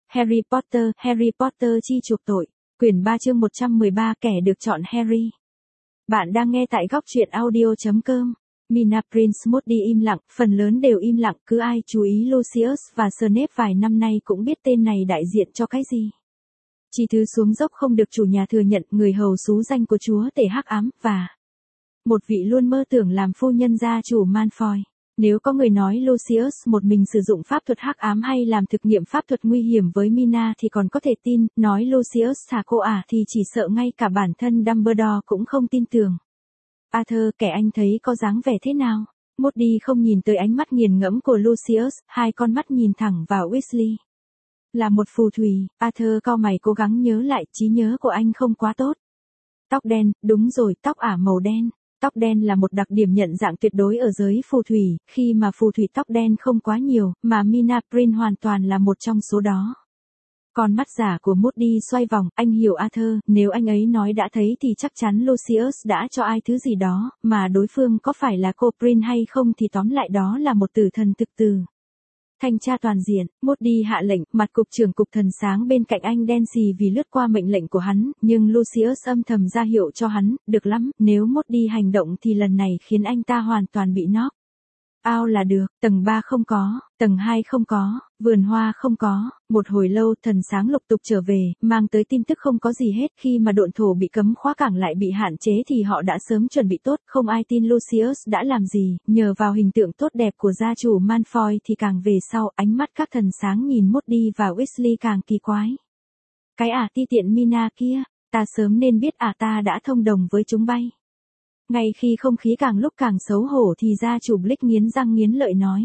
Harry Potter chi chuộc tội. Quyển 3 chương 113 kẻ được chọn Harry. Bạn đang nghe tại góc truyện audio.com. Mina Prince Moody im lặng, phần lớn đều im lặng, cứ ai chú ý Lucius và Snape vài năm nay cũng biết tên này đại diện cho cái gì. Chi thứ xuống dốc không được chủ nhà thừa nhận, người hầu xú danh của chúa tể hắc ám, và một vị luôn mơ tưởng làm phu nhân gia chủ Malfoy. Nếu có người nói Lucius một mình sử dụng pháp thuật hắc ám hay làm thực nghiệm pháp thuật nguy hiểm với Mina thì còn có thể tin, nói Lucius thả cô thì chỉ sợ ngay cả bản thân Dumbledore cũng không tin tưởng. Arthur, kẻ anh thấy có dáng vẻ thế nào? Moody không nhìn tới ánh mắt nghiền ngẫm của Lucius, hai con mắt nhìn thẳng vào Weasley. Là một phù thủy. Arthur cau mày cố gắng nhớ lại, trí nhớ của anh không quá tốt. Tóc đen, đúng rồi, tóc ả màu đen. Tóc đen là một đặc điểm nhận dạng tuyệt đối ở giới phù thủy, khi mà phù thủy tóc đen không quá nhiều, mà Mina Prince hoàn toàn là một trong số đó. Con mắt giả của Moody xoay vòng, anh hiểu Arthur, nếu anh ấy nói đã thấy thì chắc chắn Lucius đã cho ai thứ gì đó, mà đối phương có phải là cô Prince hay không thì tóm lại đó là một tử thần thực tử. Thanh tra toàn diện, Moody hạ lệnh, mặt cục trưởng cục thần sáng bên cạnh anh đen xì vì lướt qua mệnh lệnh của hắn, nhưng Lucius âm thầm ra hiệu cho hắn, được lắm, nếu Moody hành động thì lần này khiến anh ta hoàn toàn bị knock out là được. Tầng 3 không có, tầng 2 không có, vườn hoa không có. Một hồi lâu thần sáng lục tục trở về, mang tới tin tức không có gì hết. Khi mà độn thổ bị cấm khóa cảng lại bị hạn chế thì họ đã sớm chuẩn bị tốt, không ai tin Lucius đã làm gì, nhờ vào hình tượng tốt đẹp của gia chủ Malfoy thì càng về sau, ánh mắt các thần sáng nhìn Moody và Weasley càng kỳ quái. Cái ti tiện Mina kia, ta sớm nên biết ta đã thông đồng với chúng bay. Ngay khi không khí càng lúc càng xấu hổ thì gia chủ Blick nghiến răng nghiến lợi nói.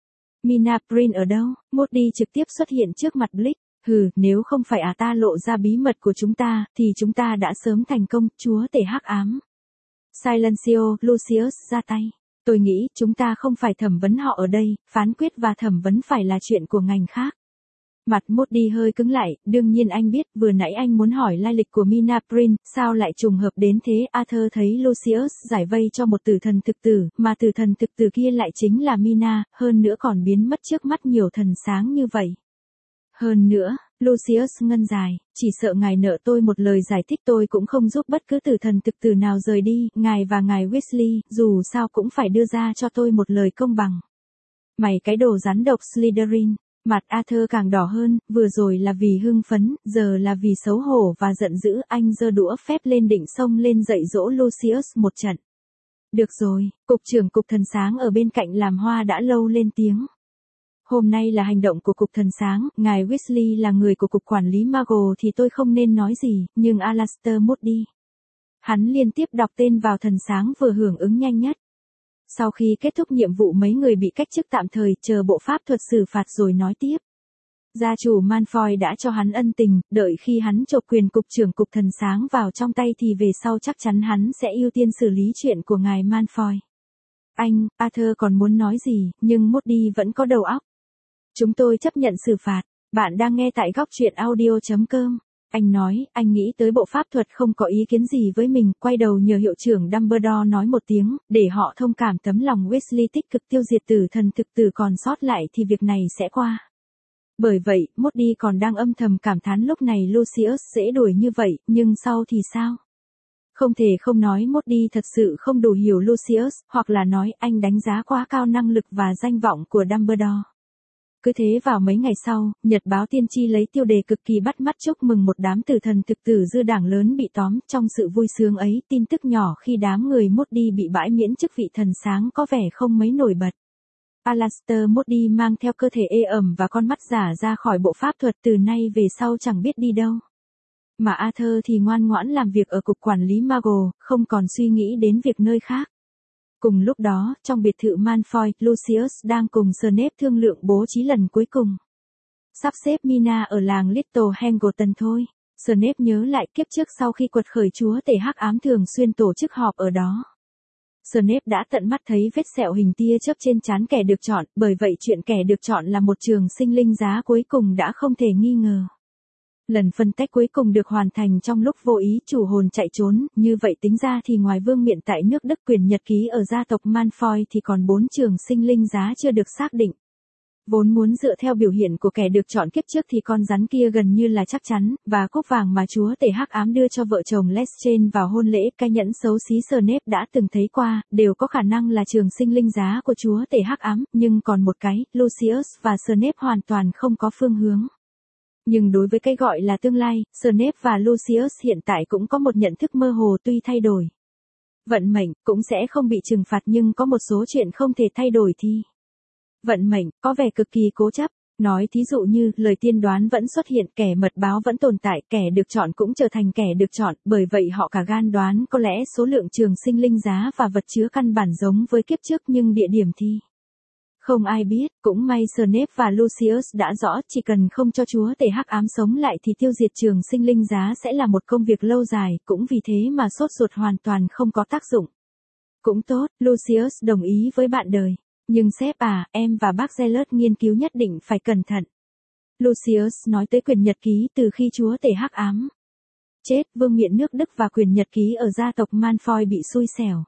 Mina Prince ở đâu? Moody trực tiếp xuất hiện trước mặt Blick. Nếu không phải ta lộ ra bí mật của chúng ta, thì chúng ta đã sớm thành công, chúa tể hắc ám. Silencio, Lucius ra tay. Tôi nghĩ chúng ta không phải thẩm vấn họ ở đây, phán quyết và thẩm vấn phải là chuyện của ngành khác. Mặt Moody hơi cứng lại, đương nhiên anh biết, vừa nãy anh muốn hỏi lai lịch của Mina Prince, sao lại trùng hợp đến thế. Arthur thấy Lucius giải vây cho một tử thần thực tử, mà tử thần thực tử kia lại chính là Mina, hơn nữa còn biến mất trước mắt nhiều thần sáng như vậy. Hơn nữa, Lucius ngân dài, chỉ sợ ngài nợ tôi một lời giải thích, tôi cũng không giúp bất cứ tử thần thực tử nào rời đi, ngài và ngài Weasley, dù sao cũng phải đưa ra cho tôi một lời công bằng. Mày cái đồ rắn độc Slytherin. Mặt Arthur càng đỏ hơn, vừa rồi là vì hưng phấn, giờ là vì xấu hổ và giận dữ, anh giơ đũa phép lên định xông lên dạy dỗ Lucius một trận. Được rồi, cục trưởng cục thần sáng ở bên cạnh làm hoa đã lâu lên tiếng. Hôm nay là hành động của cục thần sáng, ngài Weasley là người của cục quản lý Muggle thì tôi không nên nói gì, nhưng Alastor Moody. Hắn liên tiếp đọc tên vào thần sáng vừa hưởng ứng nhanh nhất. Sau khi kết thúc nhiệm vụ mấy người bị cách chức tạm thời, chờ bộ pháp thuật xử phạt rồi nói tiếp. Gia chủ Malfoy đã cho hắn ân tình, đợi khi hắn chộp quyền cục trưởng cục thần sáng vào trong tay thì về sau chắc chắn hắn sẽ ưu tiên xử lý chuyện của ngài Malfoy. Anh, Arthur còn muốn nói gì, nhưng Moody vẫn có đầu óc. Chúng tôi chấp nhận xử phạt. Bạn đang nghe tại góc truyện audio.com. Anh nói, anh nghĩ tới bộ pháp thuật không có ý kiến gì với mình, quay đầu nhờ hiệu trưởng Dumbledore nói một tiếng, để họ thông cảm tấm lòng Weasley tích cực tiêu diệt tử thần thực tử còn sót lại thì việc này sẽ qua. Bởi vậy, Moody còn đang âm thầm cảm thán lúc này Lucius dễ đuổi như vậy, nhưng sau thì sao? Không thể không nói Moody thật sự không đủ hiểu Lucius, hoặc là nói anh đánh giá quá cao năng lực và danh vọng của Dumbledore. Cứ thế vào mấy ngày sau, Nhật báo tiên tri lấy tiêu đề cực kỳ bắt mắt chúc mừng một đám tử thần thực tử dư đảng lớn bị tóm. Trong sự vui sướng ấy, tin tức nhỏ khi đám người Moody bị bãi miễn chức vị thần sáng có vẻ không mấy nổi bật. Alastor Moody mang theo cơ thể ê ẩm và con mắt giả ra khỏi bộ pháp thuật, từ nay về sau chẳng biết đi đâu. Mà Arthur thì ngoan ngoãn làm việc ở cục quản lý Muggle, không còn suy nghĩ đến việc nơi khác. Cùng lúc đó, trong biệt thự Malfoy, Lucius đang cùng Snape thương lượng bố trí lần cuối cùng. Sắp xếp Mina ở làng Little Hangleton thôi. Snape nhớ lại kiếp trước sau khi quật khởi chúa tể hắc ám thường xuyên tổ chức họp ở đó. Snape đã tận mắt thấy vết sẹo hình tia chớp trên trán kẻ được chọn, bởi vậy chuyện kẻ được chọn là một trường sinh linh giá cuối cùng đã không thể nghi ngờ. Lần phân tách cuối cùng được hoàn thành trong lúc vô ý chủ hồn chạy trốn, như vậy tính ra thì ngoài vương miện tại nước Đức quyền nhật ký ở gia tộc Malfoy thì còn 4 trường sinh linh giá chưa được xác định. Vốn muốn dựa theo biểu hiện của kẻ được chọn kiếp trước thì con rắn kia gần như là chắc chắn, và cúp vàng mà chúa tể hắc ám đưa cho vợ chồng Lestrange vào hôn lễ, cái nhẫn xấu xí Snape đã từng thấy qua, đều có khả năng là trường sinh linh giá của chúa tể hắc ám, nhưng còn một cái, Lucius và Snape hoàn toàn không có phương hướng. Nhưng đối với cái gọi là tương lai, Snape và Lucius hiện tại cũng có một nhận thức mơ hồ tuy thay đổi. Vận mệnh cũng sẽ không bị trừng phạt nhưng có một số chuyện không thể thay đổi thì vận mệnh có vẻ cực kỳ cố chấp. Nói thí dụ như lời tiên đoán vẫn xuất hiện, kẻ mật báo vẫn tồn tại, kẻ được chọn cũng trở thành kẻ được chọn, bởi vậy họ cả gan đoán có lẽ số lượng trường sinh linh giá và vật chứa căn bản giống với kiếp trước nhưng địa điểm thì không ai biết. Cũng may Snape và Lucius đã rõ, chỉ cần không cho chúa tể hắc ám sống lại thì tiêu diệt trường sinh linh giá sẽ là một công việc lâu dài, cũng vì thế mà sốt ruột hoàn toàn không có tác dụng. Cũng tốt, Lucius đồng ý với bạn đời. Nhưng sếp à, em và bác Zealot nghiên cứu nhất định phải cẩn thận. Lucius nói tới quyển nhật ký từ khi chúa tể hắc ám chết, vương miện nước Đức và quyển nhật ký ở gia tộc Malfoy bị xui xẻo.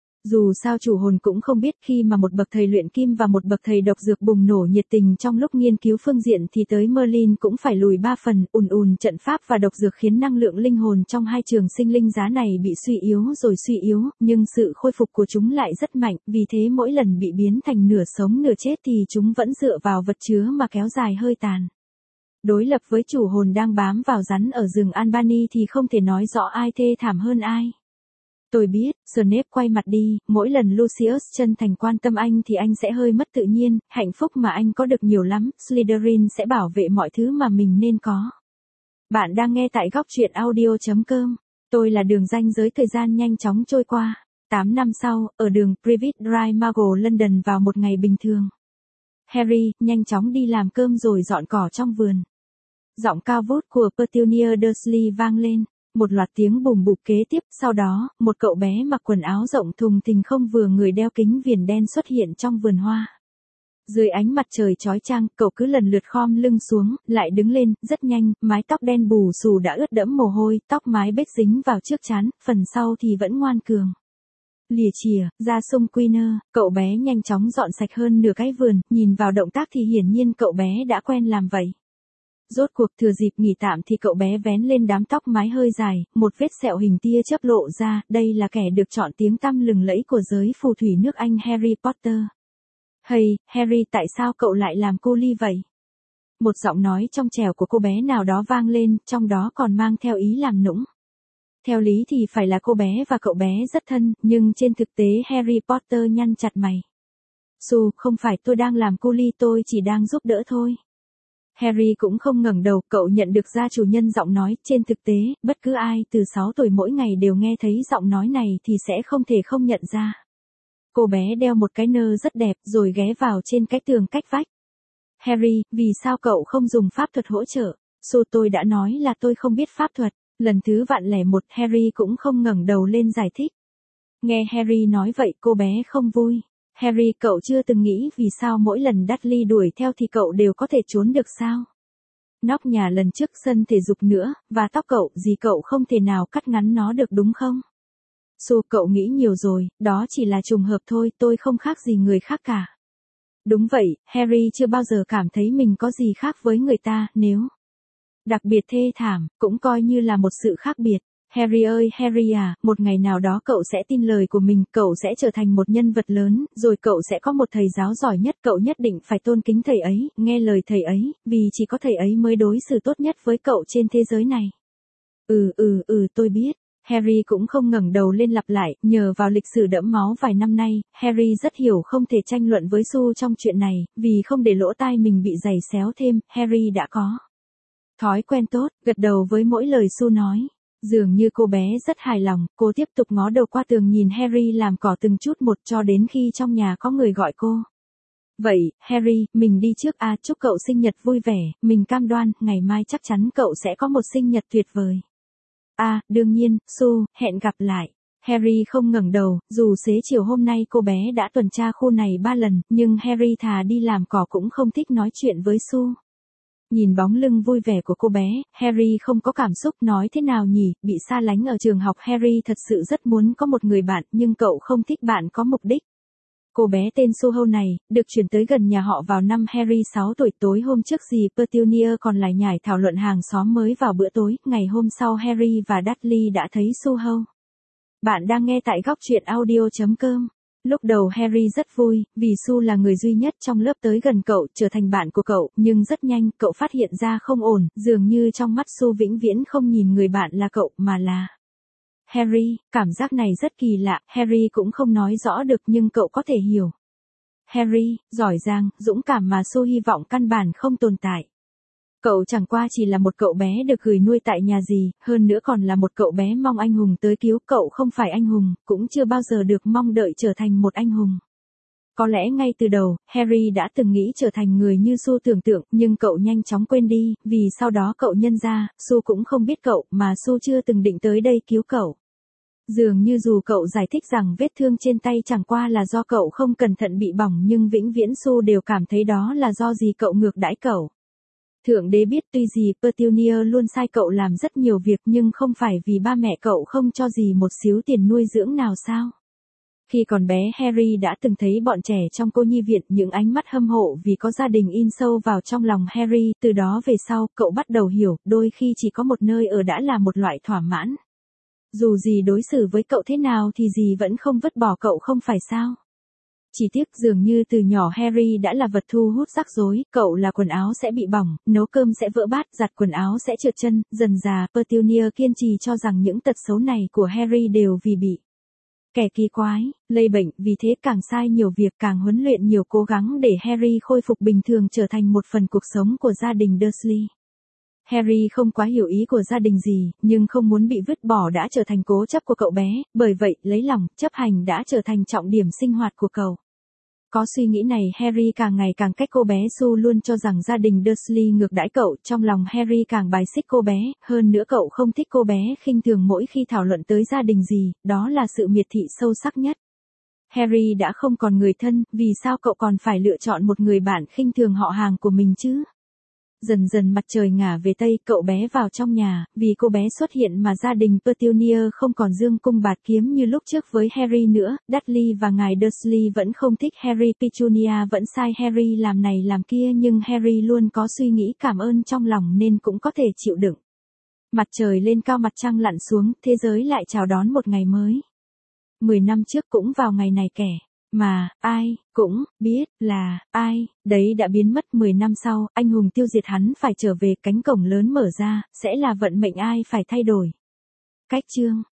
Dù sao chủ hồn cũng không biết, khi mà một bậc thầy luyện kim và một bậc thầy độc dược bùng nổ nhiệt tình trong lúc nghiên cứu phương diện thì tới Merlin cũng phải lùi 3 phần, trận pháp và độc dược khiến năng lượng linh hồn trong hai trường sinh linh giá này bị suy yếu rồi suy yếu, nhưng sự khôi phục của chúng lại rất mạnh, vì thế mỗi lần bị biến thành nửa sống nửa chết thì chúng vẫn dựa vào vật chứa mà kéo dài hơi tàn. Đối lập với chủ hồn đang bám vào rắn ở rừng Albany thì không thể nói rõ ai thê thảm hơn ai. Tôi biết, Snape quay mặt đi, mỗi lần Lucius chân thành quan tâm anh thì anh sẽ hơi mất tự nhiên, hạnh phúc mà anh có được nhiều lắm, Slytherin sẽ bảo vệ mọi thứ mà mình nên có. Bạn đang nghe tại góc truyện audio.com. Tôi là đường ranh giới thời gian nhanh chóng trôi qua. 8 năm sau, ở đường Privet Drive Margle London vào một ngày bình thường. Harry, nhanh chóng đi làm cơm rồi dọn cỏ trong vườn. Giọng cao vút của Petunia Dursley vang lên. Một loạt tiếng bùm bụp kế tiếp, sau đó, một cậu bé mặc quần áo rộng thùng thình không vừa người đeo kính viền đen xuất hiện trong vườn hoa. Dưới ánh mặt trời chói chang, cậu cứ lần lượt khom lưng xuống, lại đứng lên, rất nhanh, mái tóc đen bù xù đã ướt đẫm mồ hôi, tóc mái bết dính vào trước trán, phần sau thì vẫn ngoan cường. Lìa chìa, ra sông Queener, cậu bé nhanh chóng dọn sạch hơn nửa cái vườn, nhìn vào động tác thì hiển nhiên cậu bé đã quen làm vậy. Rốt cuộc thừa dịp nghỉ tạm thì cậu bé vén lên đám tóc mái hơi dài, một vết sẹo hình tia chớp lộ ra, đây là kẻ được chọn tiếng tăm lừng lẫy của giới phù thủy nước Anh Harry Potter. Hey, Harry, tại sao cậu lại làm cô Ly vậy? Một giọng nói trong trẻo của cô bé nào đó vang lên, trong đó còn mang theo ý làm nũng. Theo lý thì phải là cô bé và cậu bé rất thân, nhưng trên thực tế Harry Potter nhăn chặt mày. Su, không phải tôi đang làm cô Ly, tôi chỉ đang giúp đỡ thôi. Harry cũng không ngẩng đầu, cậu nhận được ra chủ nhân giọng nói, trên thực tế, bất cứ ai từ 6 tuổi mỗi ngày đều nghe thấy giọng nói này thì sẽ không thể không nhận ra. Cô bé đeo một cái nơ rất đẹp rồi ghé vào trên cái tường cách vách. Harry, vì sao cậu không dùng pháp thuật hỗ trợ? Su, tôi đã nói là tôi không biết pháp thuật. Lần thứ vạn lẻ một, Harry cũng không ngẩng đầu lên giải thích. Nghe Harry nói vậy cô bé không vui. Harry, cậu chưa từng nghĩ vì sao mỗi lần Dudley đuổi theo thì cậu đều có thể trốn được sao? Nóc nhà lần trước sân thể dục nữa, và tóc cậu, gì cậu không thể nào cắt ngắn nó được đúng không? Su, cậu nghĩ nhiều rồi, đó chỉ là trùng hợp thôi, tôi không khác gì người khác cả. Đúng vậy, Harry chưa bao giờ cảm thấy mình có gì khác với người ta, nếu đặc biệt thê thảm, cũng coi như là một sự khác biệt. Harry ơi Harry à, một ngày nào đó cậu sẽ tin lời của mình, cậu sẽ trở thành một nhân vật lớn, rồi cậu sẽ có một thầy giáo giỏi nhất, cậu nhất định phải tôn kính thầy ấy, nghe lời thầy ấy, vì chỉ có thầy ấy mới đối xử tốt nhất với cậu trên thế giới này. Tôi biết. Harry cũng không ngẩng đầu lên lặp lại, nhờ vào lịch sử đẫm máu vài năm nay, Harry rất hiểu không thể tranh luận với Su trong chuyện này, vì không để lỗ tai mình bị giày xéo thêm, Harry đã có thói quen tốt, gật đầu với mỗi lời Su nói. Dường như cô bé rất hài lòng, cô tiếp tục ngó đầu qua tường nhìn Harry làm cỏ từng chút một cho đến khi trong nhà có người gọi cô. Vậy, Harry, mình đi trước à, chúc cậu sinh nhật vui vẻ, mình cam đoan, ngày mai chắc chắn cậu sẽ có một sinh nhật tuyệt vời. À, đương nhiên, Su, hẹn gặp lại. Harry không ngẩng đầu, dù xế chiều hôm nay cô bé đã tuần tra khu này 3 lần, nhưng Harry thà đi làm cỏ cũng không thích nói chuyện với Su. Nhìn bóng lưng vui vẻ của cô bé, Harry không có cảm xúc, nói thế nào nhỉ, bị xa lánh ở trường học, Harry thật sự rất muốn có một người bạn, nhưng cậu không thích bạn có mục đích. Cô bé tên Suho này, được chuyển tới gần nhà họ vào năm Harry 6 tuổi. Tối hôm trước dì Petunia còn lải nhải thảo luận hàng xóm mới vào bữa tối. Ngày hôm sau Harry và Dudley đã thấy Suho. Bạn đang nghe tại góc truyện audio.com. Lúc đầu Harry rất vui, vì Su là người duy nhất trong lớp tới gần cậu, trở thành bạn của cậu, nhưng rất nhanh, cậu phát hiện ra không ổn, dường như trong mắt Su vĩnh viễn không nhìn người bạn là cậu, mà là Harry. Cảm giác này rất kỳ lạ, Harry cũng không nói rõ được nhưng cậu có thể hiểu. Harry, giỏi giang, dũng cảm mà Su hy vọng căn bản không tồn tại. Cậu chẳng qua chỉ là một cậu bé được gửi nuôi tại nhà dì, hơn nữa còn là một cậu bé mong anh hùng tới cứu. Cậu không phải anh hùng, cũng chưa bao giờ được mong đợi trở thành một anh hùng. Có lẽ ngay từ đầu, Harry đã từng nghĩ trở thành người như Su tưởng tượng, nhưng cậu nhanh chóng quên đi, vì sau đó cậu nhận ra, Su cũng không biết cậu, mà Su chưa từng định tới đây cứu cậu. Dường như dù cậu giải thích rằng vết thương trên tay chẳng qua là do cậu không cẩn thận bị bỏng, nhưng vĩnh viễn Su đều cảm thấy đó là do dì cậu ngược đãi cậu. Thượng đế biết tuy dì Petunia luôn sai cậu làm rất nhiều việc nhưng không phải vì ba mẹ cậu không cho dì một xíu tiền nuôi dưỡng nào sao? Khi còn bé Harry đã từng thấy bọn trẻ trong cô nhi viện, những ánh mắt hâm mộ vì có gia đình in sâu vào trong lòng Harry. Từ đó về sau, cậu bắt đầu hiểu, đôi khi chỉ có một nơi ở đã là một loại thỏa mãn. Dù dì đối xử với cậu thế nào thì dì vẫn không vứt bỏ cậu, không phải sao? Chỉ tiếc dường như từ nhỏ Harry đã là vật thu hút rắc rối, cậu là quần áo sẽ bị bỏng, nấu cơm sẽ vỡ bát, giặt quần áo sẽ trượt chân. Dần dà Petunia kiên trì cho rằng những tật xấu này của Harry đều vì bị kẻ kỳ quái lây bệnh, vì thế càng sai nhiều việc, càng huấn luyện nhiều, cố gắng để Harry khôi phục bình thường, trở thành một phần cuộc sống của gia đình Dursley. Harry không quá hiểu ý của gia đình gì, nhưng không muốn bị vứt bỏ đã trở thành cố chấp của cậu bé, bởi vậy, lấy lòng, chấp hành đã trở thành trọng điểm sinh hoạt của cậu. Có suy nghĩ này, Harry càng ngày càng cách cô bé. Su luôn cho rằng gia đình Dursley ngược đãi cậu, trong lòng Harry càng bài xích cô bé, hơn nữa cậu không thích cô bé khinh thường mỗi khi thảo luận tới gia đình gì, đó là sự miệt thị sâu sắc nhất. Harry đã không còn người thân, vì sao cậu còn phải lựa chọn một người bạn khinh thường họ hàng của mình chứ? Dần dần mặt trời ngả về Tây, cậu bé vào trong nhà, vì cô bé xuất hiện mà gia đình Petunia không còn dương cung bạt kiếm như lúc trước với Harry nữa. Dudley và ngài Dursley vẫn không thích Harry. Petunia vẫn sai Harry làm này làm kia, nhưng Harry luôn có suy nghĩ cảm ơn trong lòng nên cũng có thể chịu đựng. Mặt trời lên cao, mặt trăng lặn xuống, thế giới lại chào đón một ngày mới. 10 năm trước cũng vào ngày này, kẻ mà ai cũng biết là ai đấy đã biến mất. 10 năm sau, anh hùng tiêu diệt hắn phải trở về, cánh cổng lớn mở ra, sẽ là vận mệnh ai phải thay đổi. Cách chương